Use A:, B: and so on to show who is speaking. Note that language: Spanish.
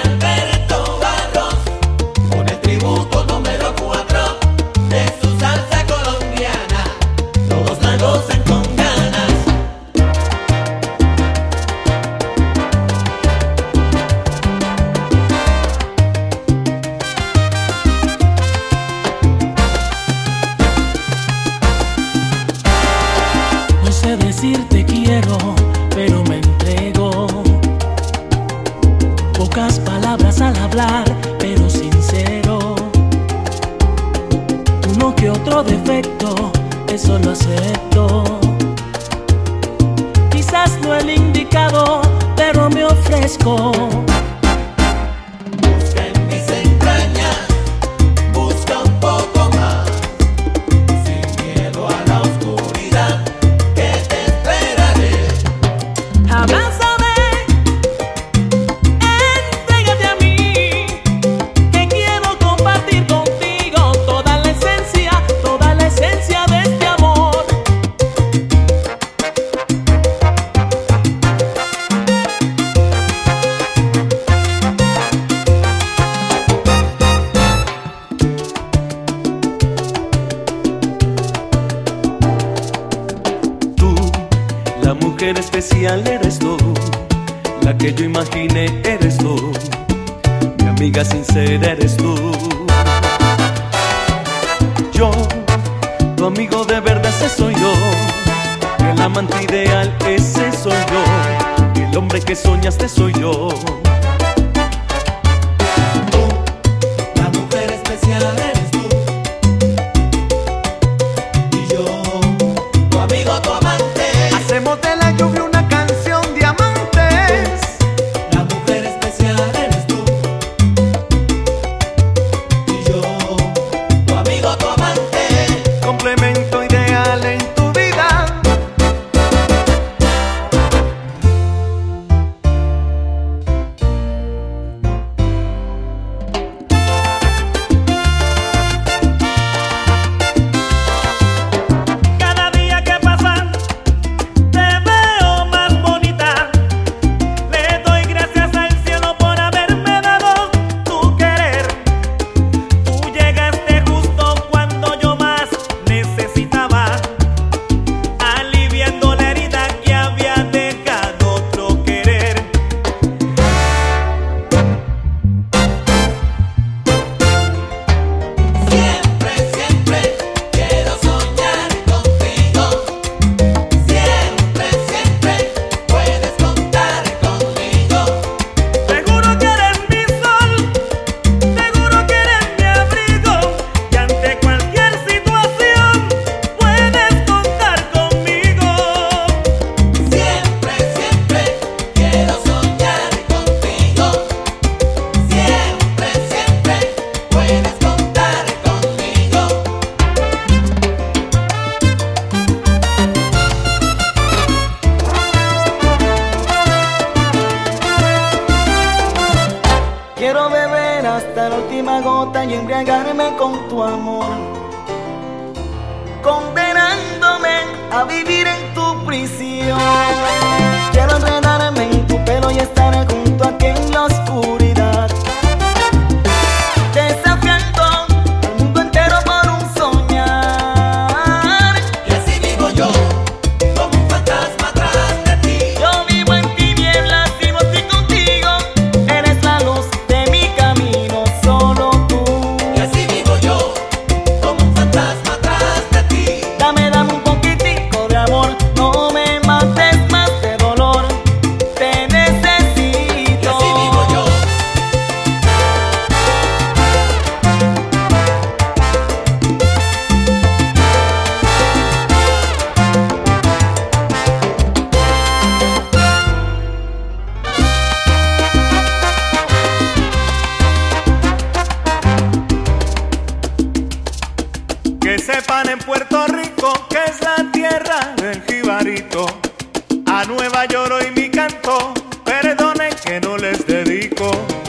A: Decirte quiero, pero me entrego. Pocas palabras al hablar, pero sincero. Uno que otro defecto, eso lo acepto. Quizás no el indicado, pero me ofrezco.
B: Busca en mis entrañas, busca un poco más, sin miedo a la oscuridad.
A: Abrázame, entrégate a mí, que quiero compartir contigo toda la esencia de este amor.
C: Tú, la mujer especial eres tú, la que yo imaginé eres tú, mi amiga sincera eres tú. Yo, tu amigo de verdad, ese soy yo, el amante ideal, ese soy yo, el hombre que soñaste soy yo.
B: Tú, la mujer especial eres tú, y yo, tu amigo, tu amante.
C: Hacemos de la lluvia una canción de amantes.
B: La mujer especial eres tú, y yo, tu amigo, tu amante.
C: Complemento ideal en tu vida.
A: Cada día que pasa te veo más bonita. Le doy gracias al cielo por haberme dado tu querer. Tú llegaste justo cuando yo más necesitaba, aliviando la herida que había dejado otro querer.
B: Siempre, siempre quiero soñar contigo. Siempre, siempre puedes contar conmigo.
A: Seguro que eres mi sol, seguro que eres mi abrigo, y ante cualquier situación puedes contar conmigo.
B: Siempre, siempre quiero soñar contigo. Siempre, siempre puedes contar conmigo.
D: Quiero beber hasta la última gota y embriagarme con tu amor, condenándome a vivir en tu prisión. Quiero enredarme en tu pelo y estar junto a ti en la oscuridad, desafiando al mundo entero por un soñar.
B: Y así vivo yo, como un fantasma atrás de ti.
D: Yo vivo en tinieblas y no estoy contigo, eres la luz de mi camino, solo tú.
B: Y así vivo yo, como un fantasma atrás de ti.
D: Dame un poquitico de amor, no me mates más de dolor, te necesito.
B: Y así vivo yo.
C: Que sepan en Puerto Rico que es la tierra del jibarito. A Nueva York hoy mi canto, perdonen que no les dedico.